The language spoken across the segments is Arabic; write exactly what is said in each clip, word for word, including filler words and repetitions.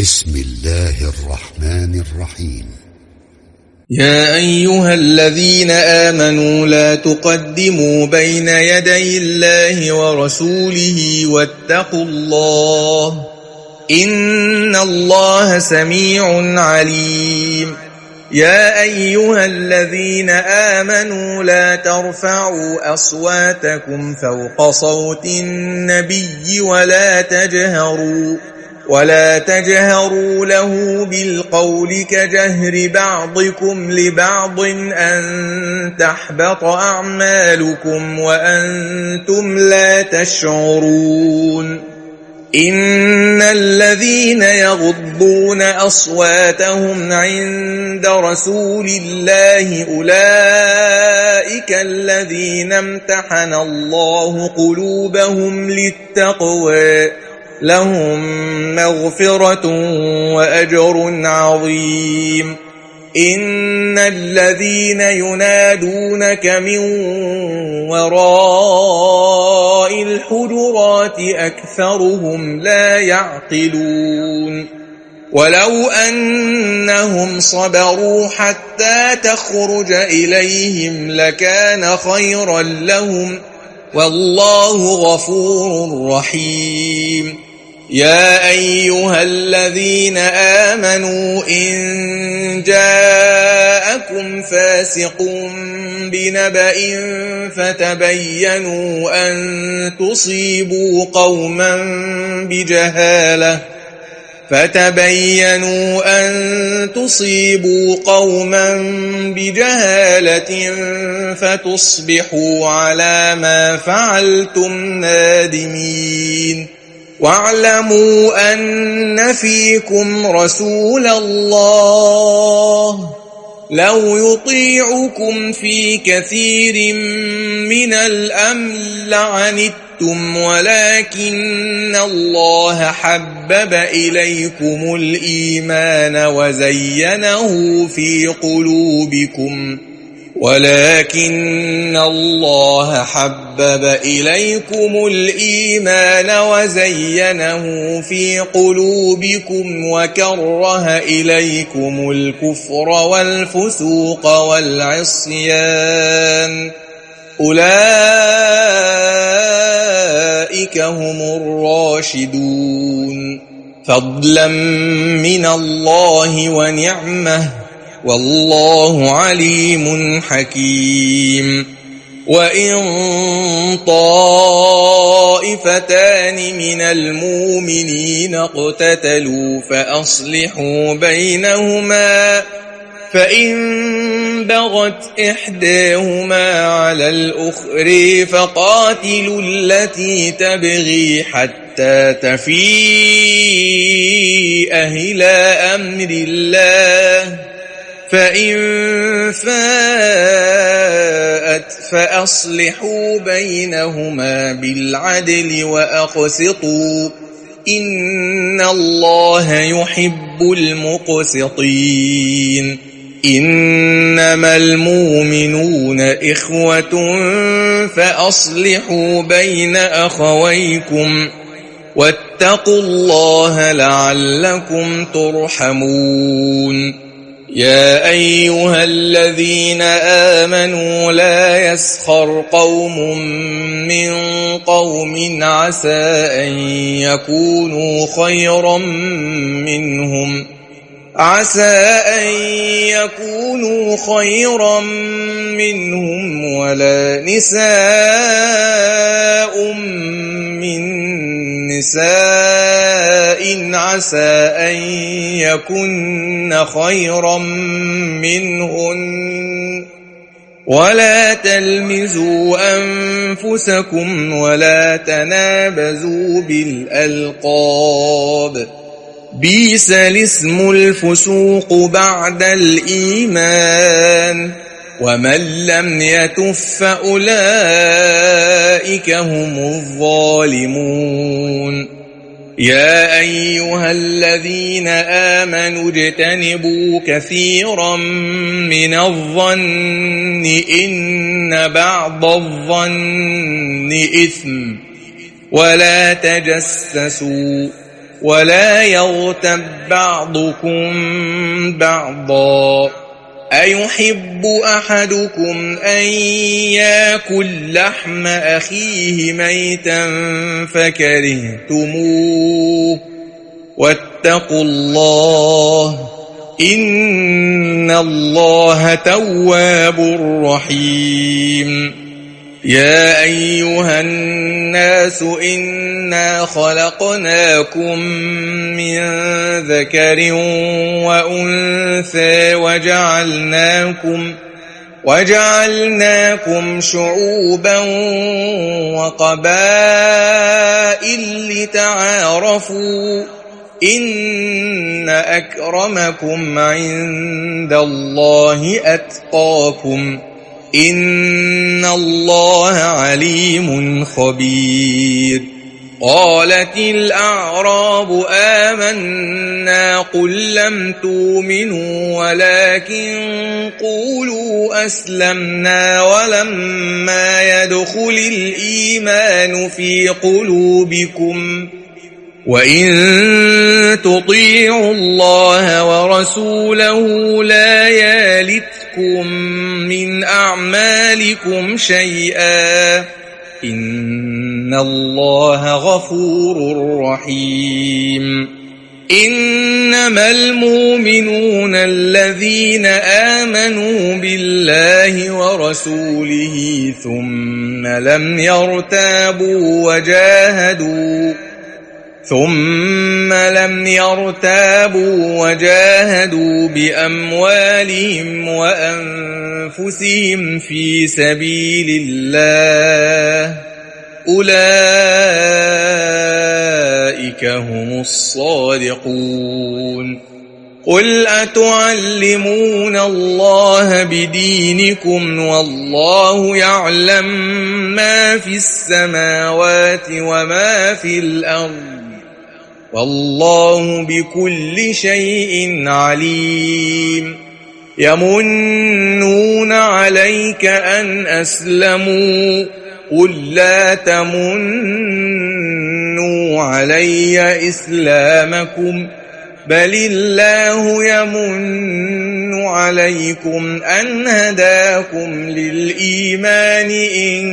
بسم الله الرحمن الرحيم. يا أيها الذين آمنوا لا تقدموا بين يدي الله ورسوله واتقوا الله إن الله سميع عليم. يا أيها الذين آمنوا لا ترفعوا أصواتكم فوق صوت النبي ولا تجهروا ولا تجهروا له بالقول كجهر بعضكم لبعض أن تحبط أعمالكم وأنتم لا تشعرون. إن الذين يغضون أصواتهم عند رسول الله أولئك الذين امتحن الله قلوبهم للتقوى لهم مغفرة وأجر عظيم. إن الذين ينادونك من وراء الحجرات أكثرهم لا يعقلون. ولو أنهم صبروا حتى تخرج إليهم لكان خيرا لهم والله غفور رحيم. يا أيها الذين آمنوا إن جاءكم فاسق بنبأ فتبينوا أن تصيبوا قوما بجهالة فتبينوا أن تصيبوا قوما بجهالة فتصبحوا على ما فعلتم نادمين. واعلموا أن فيكم رسول الله لو يطيعكم في كثير من الأمر لعنتم ولكن الله حبب إليكم الإيمان وزينه في قلوبكم ولكن الله حبب إليكم الإيمان وزينه في قلوبكم وكره إليكم الكفر والفسوق والعصيان أولئك هم الراشدون فضلا من الله ونعمه والله عليم حكيم. وإن طائفتان من المؤمنين اقتتلوا فأصلحوا بينهما فإن بغت إحداهما على الأخرى فقاتلوا التي تبغي حتى تفيء إلى أمر الله فإن فاءت فأصلحوا بينهما بالعدل وأقسطوا إن الله يحب المقسطين. إنما المؤمنون إخوة فأصلحوا بين أخويكم واتقوا الله لعلكم ترحمون. يا أيها الذين آمنوا لا يسخر قوم من قوم عسى أن يكونوا خيرا منهم عسى أن يكونوا خيرا منهم ولا نساء من نساء عسى أن يكن خيرا منهن ولا تلمزوا أنفسكم ولا تنابزوا بالألقاب بئس الاسم الفسوق بعد الإيمان ومن لم يتب فأولئك هم الظالمون. يا أيها الذين آمنوا اجتنبوا كثيرا من الظن إن بعض الظن إثم ولا تجسسوا ولا يغتب بعضكم بعضا أيحب أحدكم أن يأكل لحم أخيه ميتا فكرهتموه واتقوا الله إن الله تواب رحيم يا أيها الناس إنا خلقناكم من ذكر وأنثى وجعلناكم وجعلناكم شعوبا وقبائل لتعارفوا إن أكرمكم عند الله أتقاكم إن الله عليم خبير قالت الأعراب آمنا قل لم تؤمنوا ولكن قولوا أسلمنا ولما يدخل الإيمان في قلوبكم وإن تطيعوا الله ورسوله لا يلتكم من أعمالكم شيئا إن الله غفور رحيم إنما المؤمنون الذين آمنوا بالله ورسوله ثم لم يرتابوا وجاهدوا ثم لم يرتابوا وجاهدوا بأموالهم وأنفسهم في سبيل الله أولئك هم الصادقون قل أتعلمون الله بدينكم والله يعلم ما في السماوات وما في الأرض والله بكل شيء عليم يمنون عليك أن أسلموا قل لا تمنوا علي إسلامكم بل الله يمن عليكم أن هداكم للإيمان إن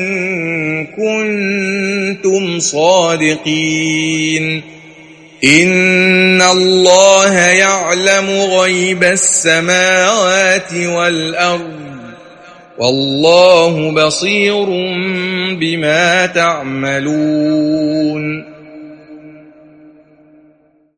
كنتم صادقين إن الله يعلم غيب السماوات والأرض والله بصير بما تعملون